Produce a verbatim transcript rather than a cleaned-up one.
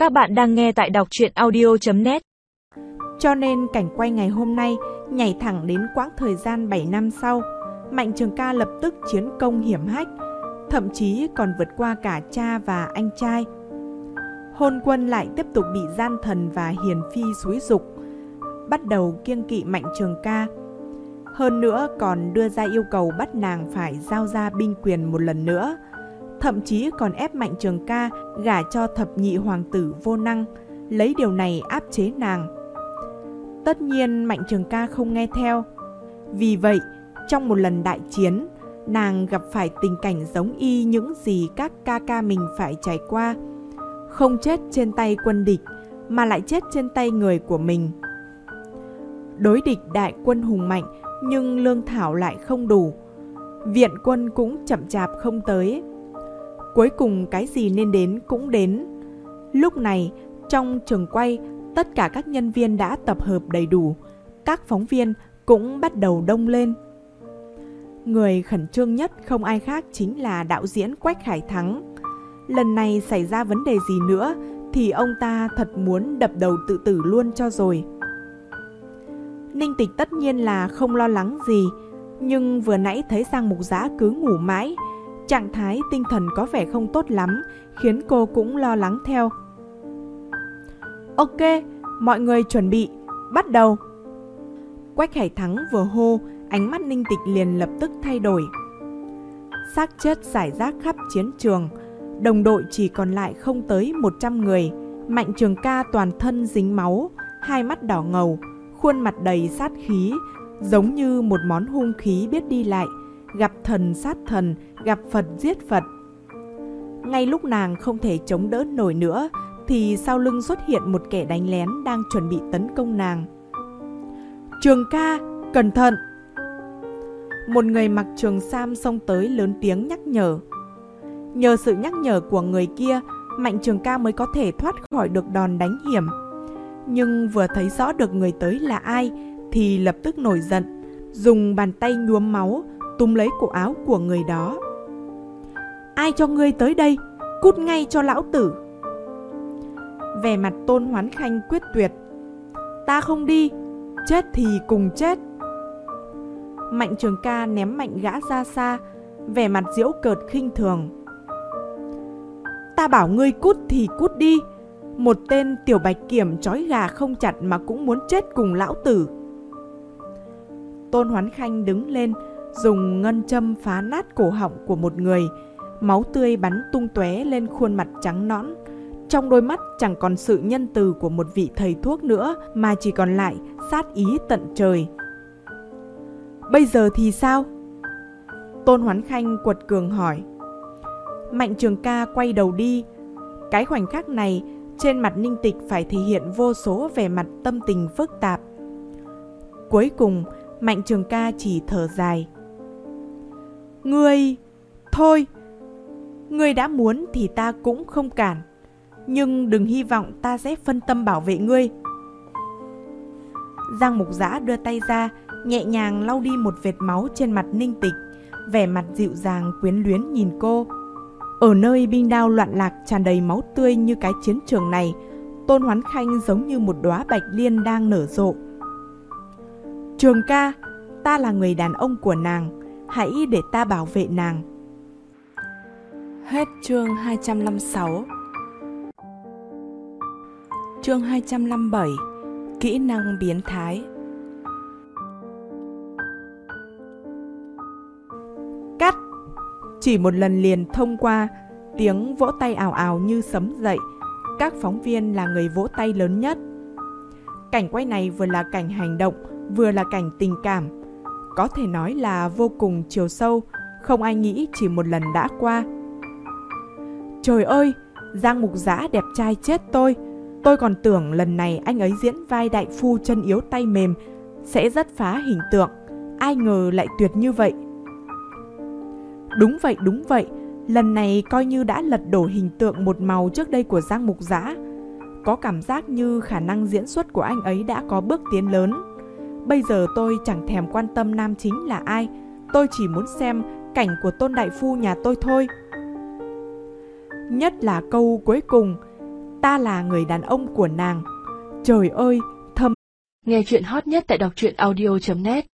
Các bạn đang nghe tại đọc truyện audio chấm net. Cho nên cảnh quay ngày hôm nay nhảy thẳng đến quãng thời gian bảy năm sau. Mạnh Trường Ca lập tức chiến công hiểm hách, thậm chí còn vượt qua cả cha và anh trai. Hôn Quân lại tiếp tục bị gian thần và hiền phi xúi giục, bắt đầu kiêng kỵ Mạnh Trường Ca. Hơn nữa còn đưa ra yêu cầu bắt nàng phải giao ra binh quyền một lần nữa, thậm chí còn ép Mạnh Trường Ca gả cho thập nhị hoàng tử Vô Năng, lấy điều này áp chế nàng. Tất nhiên Mạnh Trường Ca không nghe theo. Vì vậy, trong một lần đại chiến, nàng gặp phải tình cảnh giống y những gì các ca ca mình phải trải qua. Không chết trên tay quân địch, mà lại chết trên tay người của mình. Đối địch đại quân hùng mạnh, nhưng lương thảo lại không đủ. Viện quân cũng chậm chạp không tới. Cuối cùng cái gì nên đến cũng đến. Lúc này, trong trường quay, tất cả các nhân viên đã tập hợp đầy đủ. Các phóng viên cũng bắt đầu đông lên. Người khẩn trương nhất không ai khác chính là đạo diễn Quách Khải Thắng. Lần này xảy ra vấn đề gì nữa thì ông ta thật muốn đập đầu tự tử luôn cho rồi. Ninh Tịch tất nhiên là không lo lắng gì, nhưng vừa nãy thấy Giang Mục Dã cứ ngủ mãi, trạng thái tinh thần có vẻ không tốt lắm, khiến cô cũng lo lắng theo. Ok, mọi người chuẩn bị, bắt đầu. Quách Khải Thắng vừa hô, ánh mắt Ninh Tịch liền lập tức thay đổi. Xác chết rải rác khắp chiến trường, đồng đội chỉ còn lại không tới một trăm người. Mạnh Trường Ca toàn thân dính máu, hai mắt đỏ ngầu, khuôn mặt đầy sát khí, giống như một món hung khí biết đi lại, gặp thần sát thần, gặp Phật giết Phật. Ngay lúc nàng không thể chống đỡ nổi nữa, thì sau lưng xuất hiện một kẻ đánh lén đang chuẩn bị tấn công nàng. Trường Ca, cẩn thận! Một người mặc trường sam xông tới lớn tiếng nhắc nhở. Nhờ sự nhắc nhở của người kia, Mạnh Trường Ca mới có thể thoát khỏi được đòn đánh hiểm. Nhưng vừa thấy rõ được người tới là ai thì lập tức nổi giận, dùng bàn tay nhuốm máu túm lấy cổ áo của người đó. Ai cho ngươi tới đây? Cút ngay cho lão tử! Vẻ mặt Tôn Hoán Khanh quyết tuyệt. Ta không đi, chết thì cùng chết. Mạnh Trường Ca ném mạnh gã ra xa, vẻ mặt giễu cợt khinh thường. Ta bảo ngươi cút thì cút đi, một tên tiểu bạch kiểm trói gà không chặt mà cũng muốn chết cùng lão tử. Tôn Hoán Khanh đứng lên, dùng ngân châm phá nát cổ họng của một người, máu tươi bắn tung tóe lên khuôn mặt trắng nõn. Trong đôi mắt chẳng còn sự nhân từ của một vị thầy thuốc nữa, mà chỉ còn lại sát ý tận trời. Bây giờ thì sao? Tôn Hoán Khanh quật cường hỏi. Mạnh Trường Ca quay đầu đi. Cái khoảnh khắc này, trên mặt Ninh Tịch phải thể hiện vô số vẻ mặt tâm tình phức tạp. Cuối cùng, Mạnh Trường Ca chỉ thở dài. Ngươi... Thôi, ngươi đã muốn thì ta cũng không cản. Nhưng đừng hy vọng ta sẽ phân tâm bảo vệ ngươi. Giang Mục Dã đưa tay ra, nhẹ nhàng lau đi một vệt máu trên mặt Ninh Tịch, vẻ mặt dịu dàng quyến luyến nhìn cô. Ở nơi binh đao loạn lạc tràn đầy máu tươi như cái chiến trường này, Tôn Hoán Khanh giống như một đóa bạch liên đang nở rộ. Trường Ca, ta là người đàn ông của nàng, hãy để ta bảo vệ nàng. Hết chương hai trăm lẻ sáu. Chương hai trăm lẻ bảy. Kỹ năng biến thái. Cắt! Chỉ một lần liền thông qua, tiếng vỗ tay ào ào như sấm dậy. Các phóng viên là người vỗ tay lớn nhất. Cảnh quay này vừa là cảnh hành động, vừa là cảnh tình cảm. Có thể nói là vô cùng chiều sâu, không ai nghĩ chỉ một lần đã qua. Trời ơi, Giang Mục Dã đẹp trai chết tôi. Tôi còn tưởng lần này anh ấy diễn vai đại phu chân yếu tay mềm sẽ rất phá hình tượng. Ai ngờ lại tuyệt như vậy. Đúng vậy, đúng vậy. Lần này coi như đã lật đổ hình tượng một màu trước đây của Giang Mục Dã. Có cảm giác như khả năng diễn xuất của anh ấy đã có bước tiến lớn. Bây giờ tôi chẳng thèm quan tâm nam chính là ai. Tôi chỉ muốn xem cảnh của Tôn đại phu nhà tôi thôi. Nhất là câu cuối cùng. ta là người đàn ông của nàng. Trời ơi, thâm. Nghe chuyện hot nhất tại đọc truyện audio chấm net